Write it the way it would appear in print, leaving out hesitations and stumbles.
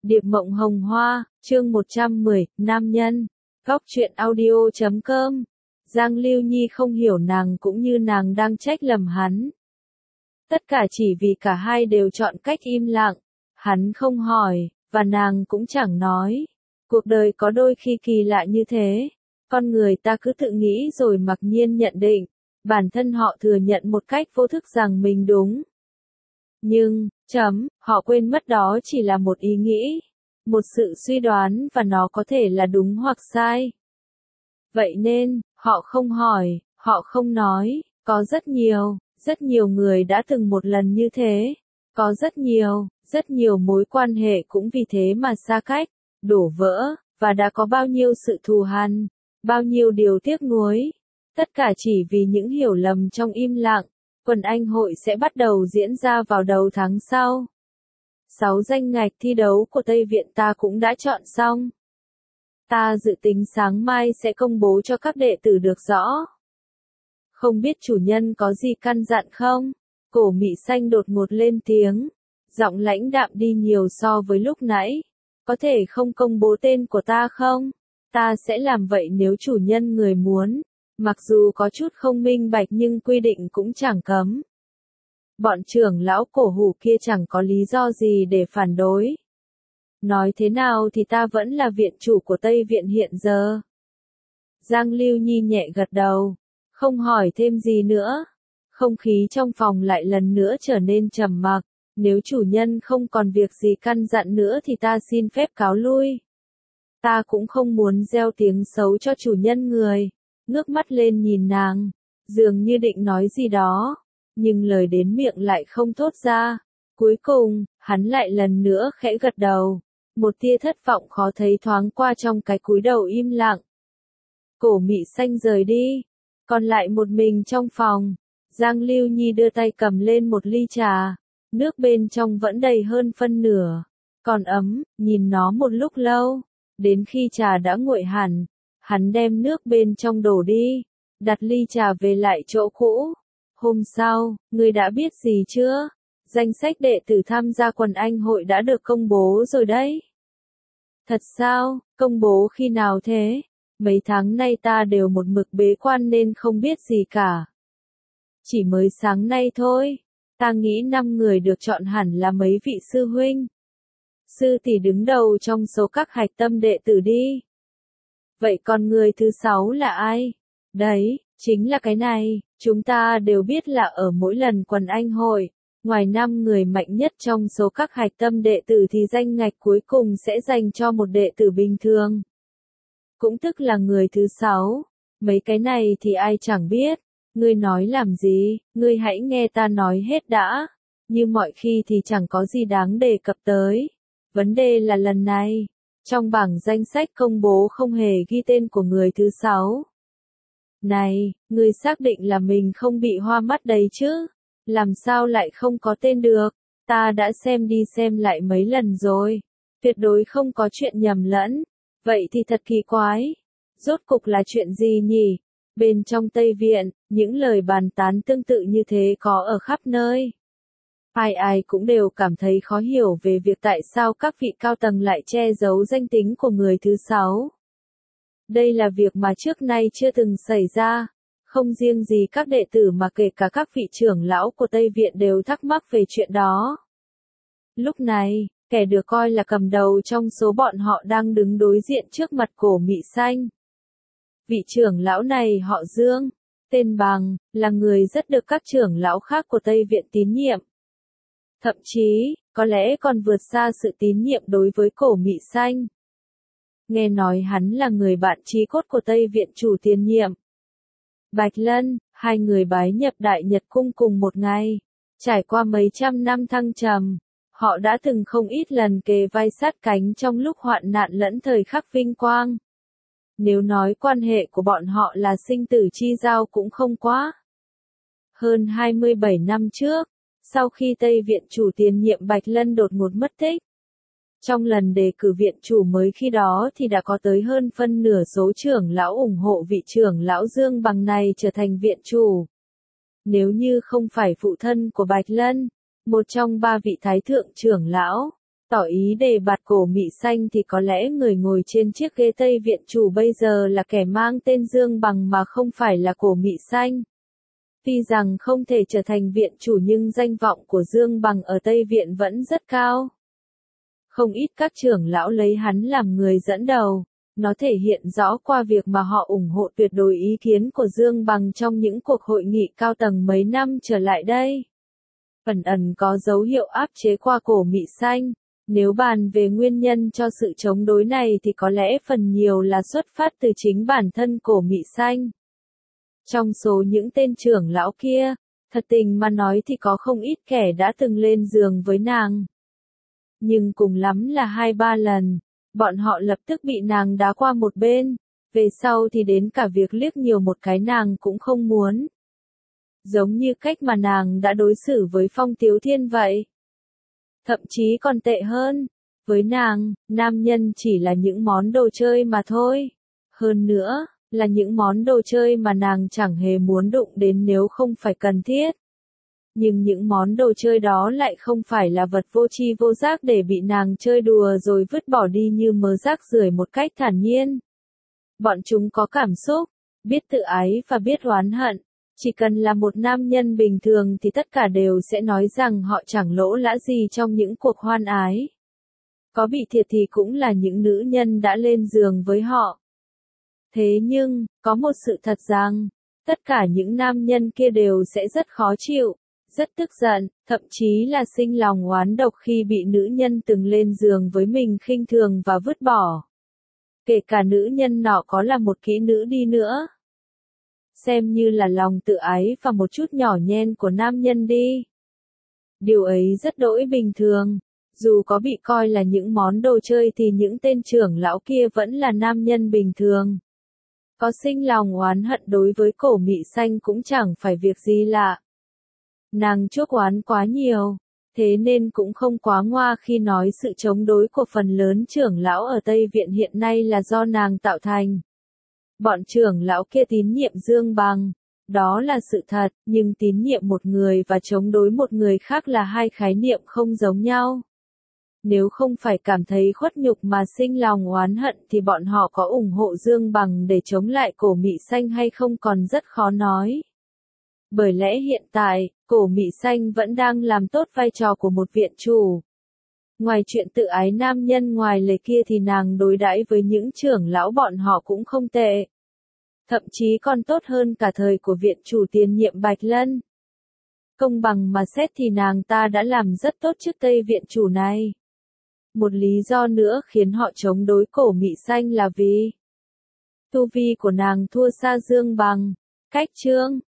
Điệp Mộng Hồng Hoa, chương 110, Nam Nhân. Góc truyện audio.com. Giang Lưu Nhi không hiểu nàng cũng như nàng đang trách lầm hắn. Tất cả chỉ vì cả hai đều chọn cách im lặng. Hắn không hỏi, và nàng cũng chẳng nói. Cuộc đời có đôi khi kỳ lạ như thế. Con người ta cứ tự nghĩ rồi mặc nhiên nhận định. Bản thân họ thừa nhận một cách vô thức rằng mình đúng. Nhưng, họ quên mất đó chỉ là một ý nghĩ, một sự suy đoán và nó có thể là đúng hoặc sai. Vậy nên, họ không hỏi, họ không nói, có rất nhiều người đã từng một lần như thế. Có rất nhiều mối quan hệ cũng vì thế mà xa cách, đổ vỡ, và đã có bao nhiêu sự thù hằn, bao nhiêu điều tiếc nuối. Tất cả chỉ vì những hiểu lầm trong im lặng. Quần Anh hội sẽ bắt đầu diễn ra vào đầu tháng sau. 6 danh ngạch thi đấu của Tây Viện ta cũng đã chọn xong. Ta dự tính sáng mai sẽ công bố cho các đệ tử được rõ. Không biết chủ nhân có gì căn dặn không? Cổ Mị Xanh đột ngột lên tiếng. Giọng lãnh đạm đi nhiều so với lúc nãy. Có thể không công bố tên của ta không? Ta sẽ làm vậy nếu chủ nhân người muốn. Mặc dù có chút không minh bạch nhưng quy định cũng chẳng cấm. Bọn trưởng lão cổ hủ kia chẳng có lý do gì để phản đối. Nói thế nào thì ta vẫn là viện chủ của Tây Viện hiện giờ. Giang Lưu Nhi nhẹ gật đầu, không hỏi thêm gì nữa. Không khí trong phòng lại lần nữa trở nên trầm mặc. Nếu chủ nhân không còn việc gì căn dặn nữa thì ta xin phép cáo lui. Ta cũng không muốn gieo tiếng xấu cho chủ nhân người. Ngước mắt lên nhìn nàng, dường như định nói gì đó, nhưng lời đến miệng lại không thốt ra. Cuối cùng, hắn lại lần nữa khẽ gật đầu, một tia thất vọng khó thấy thoáng qua trong cái cúi đầu im lặng. Cổ Mị Xanh rời đi, còn lại một mình trong phòng. Giang Lưu Nhi đưa tay cầm lên một ly trà, nước bên trong vẫn đầy hơn phân nửa, còn ấm, nhìn nó một lúc lâu, đến khi trà đã nguội hẳn. Hắn đem nước bên trong đổ đi, đặt ly trà về lại chỗ cũ. Hôm sau, ngươi đã biết gì chưa? Danh sách đệ tử tham gia Quần Anh hội đã được công bố rồi đấy. Thật sao? Công bố khi nào thế? Mấy tháng nay ta đều một mực bế quan nên không biết gì cả. Chỉ mới sáng nay thôi. Ta nghĩ 5 người được chọn hẳn là mấy vị sư huynh, sư tỷ đứng đầu trong số các hạch tâm đệ tử đi. Vậy còn người thứ 6 là ai? Đấy, chính là cái này, chúng ta đều biết là ở mỗi lần Quần Anh hội, ngoài 5 người mạnh nhất trong số các hạch tâm đệ tử thì danh ngạch cuối cùng sẽ dành cho một đệ tử bình thường. Cũng tức là người thứ 6, mấy cái này thì ai chẳng biết, ngươi nói làm gì, ngươi hãy nghe ta nói hết đã, như mọi khi thì chẳng có gì đáng đề cập tới. Vấn đề là lần này, trong bảng danh sách công bố không hề ghi tên của người thứ 6. Này, ngươi xác định là mình không bị hoa mắt đấy chứ? Làm sao lại không có tên được? Ta đã xem đi xem lại mấy lần rồi. Tuyệt đối không có chuyện nhầm lẫn. Vậy thì thật kỳ quái. Rốt cục là chuyện gì nhỉ? Bên trong Tây Viện, những lời bàn tán tương tự như thế có ở khắp nơi. Ai cũng đều cảm thấy khó hiểu về việc tại sao các vị cao tầng lại che giấu danh tính của người thứ 6. Đây là việc mà trước nay chưa từng xảy ra. Không riêng gì các đệ tử mà kể cả các vị trưởng lão của Tây Viện đều thắc mắc về chuyện đó. Lúc này, kẻ được coi là cầm đầu trong số bọn họ đang đứng đối diện trước mặt Cổ Mị Xanh. Vị trưởng lão này họ Dương, tên Bằng, là người rất được các trưởng lão khác của Tây Viện tín nhiệm. Thậm chí, có lẽ còn vượt xa sự tín nhiệm đối với Cổ Mị Xanh. Nghe nói hắn là người bạn chí cốt của Tây Viện chủ tiền nhiệm Bạch Lân, hai người bái nhập Đại Nhật Cung cùng một ngày. Trải qua mấy trăm năm thăng trầm, họ đã từng không ít lần kề vai sát cánh trong lúc hoạn nạn lẫn thời khắc vinh quang. Nếu nói quan hệ của bọn họ là sinh tử chi giao cũng không quá. Hơn 27 năm trước, sau khi Tây Viện chủ tiền nhiệm Bạch Lân đột ngột mất tích, trong lần đề cử viện chủ mới khi đó thì đã có tới hơn phân nửa số trưởng lão ủng hộ vị trưởng lão Dương Bằng này trở thành viện chủ. Nếu như không phải phụ thân của Bạch Lân, một trong 3 vị thái thượng trưởng lão, tỏ ý đề bạt Cổ Mị Xanh thì có lẽ người ngồi trên chiếc ghế Tây Viện chủ bây giờ là kẻ mang tên Dương Bằng mà không phải là Cổ Mị Xanh. Tuy rằng không thể trở thành viện chủ nhưng danh vọng của Dương Bằng ở Tây Viện vẫn rất cao. Không ít các trưởng lão lấy hắn làm người dẫn đầu. Nó thể hiện rõ qua việc mà họ ủng hộ tuyệt đối ý kiến của Dương Bằng trong những cuộc hội nghị cao tầng mấy năm trở lại đây. Ẩn ẩn có dấu hiệu áp chế qua Cổ Mị Xanh. Nếu bàn về nguyên nhân cho sự chống đối này thì có lẽ phần nhiều là xuất phát từ chính bản thân Cổ Mị Xanh. Trong số những tên trưởng lão kia, thật tình mà nói thì có không ít kẻ đã từng lên giường với nàng. Nhưng cùng lắm là 2-3 lần, bọn họ lập tức bị nàng đá qua một bên, về sau thì đến cả việc liếc nhiều một cái nàng cũng không muốn. Giống như cách mà nàng đã đối xử với Phong Tiếu Thiên vậy. Thậm chí còn tệ hơn, với nàng, nam nhân chỉ là những món đồ chơi mà thôi. Hơn nữa, là những món đồ chơi mà nàng chẳng hề muốn đụng đến nếu không phải cần thiết. Nhưng những món đồ chơi đó lại không phải là vật vô tri vô giác để bị nàng chơi đùa rồi vứt bỏ đi như mớ rác rưởi một cách thản nhiên. Bọn chúng có cảm xúc, biết tự ái và biết oán hận. Chỉ cần là một nam nhân bình thường thì tất cả đều sẽ nói rằng họ chẳng lỗ lã gì trong những cuộc hoan ái. Có bị thiệt thì cũng là những nữ nhân đã lên giường với họ. Thế nhưng, có một sự thật rằng, tất cả những nam nhân kia đều sẽ rất khó chịu, rất tức giận, thậm chí là sinh lòng oán độc khi bị nữ nhân từng lên giường với mình khinh thường và vứt bỏ. Kể cả nữ nhân nọ có là một kỹ nữ đi nữa. Xem như là lòng tự ái và một chút nhỏ nhen của nam nhân đi. Điều ấy rất đỗi bình thường. Dù có bị coi là những món đồ chơi thì những tên trưởng lão kia vẫn là nam nhân bình thường. Có sinh lòng oán hận đối với Cổ Mị Xanh cũng chẳng phải việc gì lạ. Nàng chuốc oán quá nhiều, thế nên cũng không quá ngoa khi nói sự chống đối của phần lớn trưởng lão ở Tây Viện hiện nay là do nàng tạo thành. Bọn trưởng lão kia tín nhiệm Dương Bằng, đó là sự thật, nhưng tín nhiệm một người và chống đối một người khác là hai khái niệm không giống nhau. Nếu không phải cảm thấy khuất nhục mà sinh lòng oán hận thì bọn họ có ủng hộ Dương Bằng để chống lại Cổ Mị Xanh hay không còn rất khó nói. Bởi lẽ hiện tại, Cổ Mị Xanh vẫn đang làm tốt vai trò của một viện chủ. Ngoài chuyện tự ái nam nhân ngoài lề kia thì nàng đối đãi với những trưởng lão bọn họ cũng không tệ. Thậm chí còn tốt hơn cả thời của viện chủ tiền nhiệm Bạch Lân. Công bằng mà xét thì nàng ta đã làm rất tốt trước Tây viện chủ này. Một lý do nữa khiến họ chống đối Cổ Mị Xanh là vì tu vi của nàng thua xa Dương Bằng. Cách chương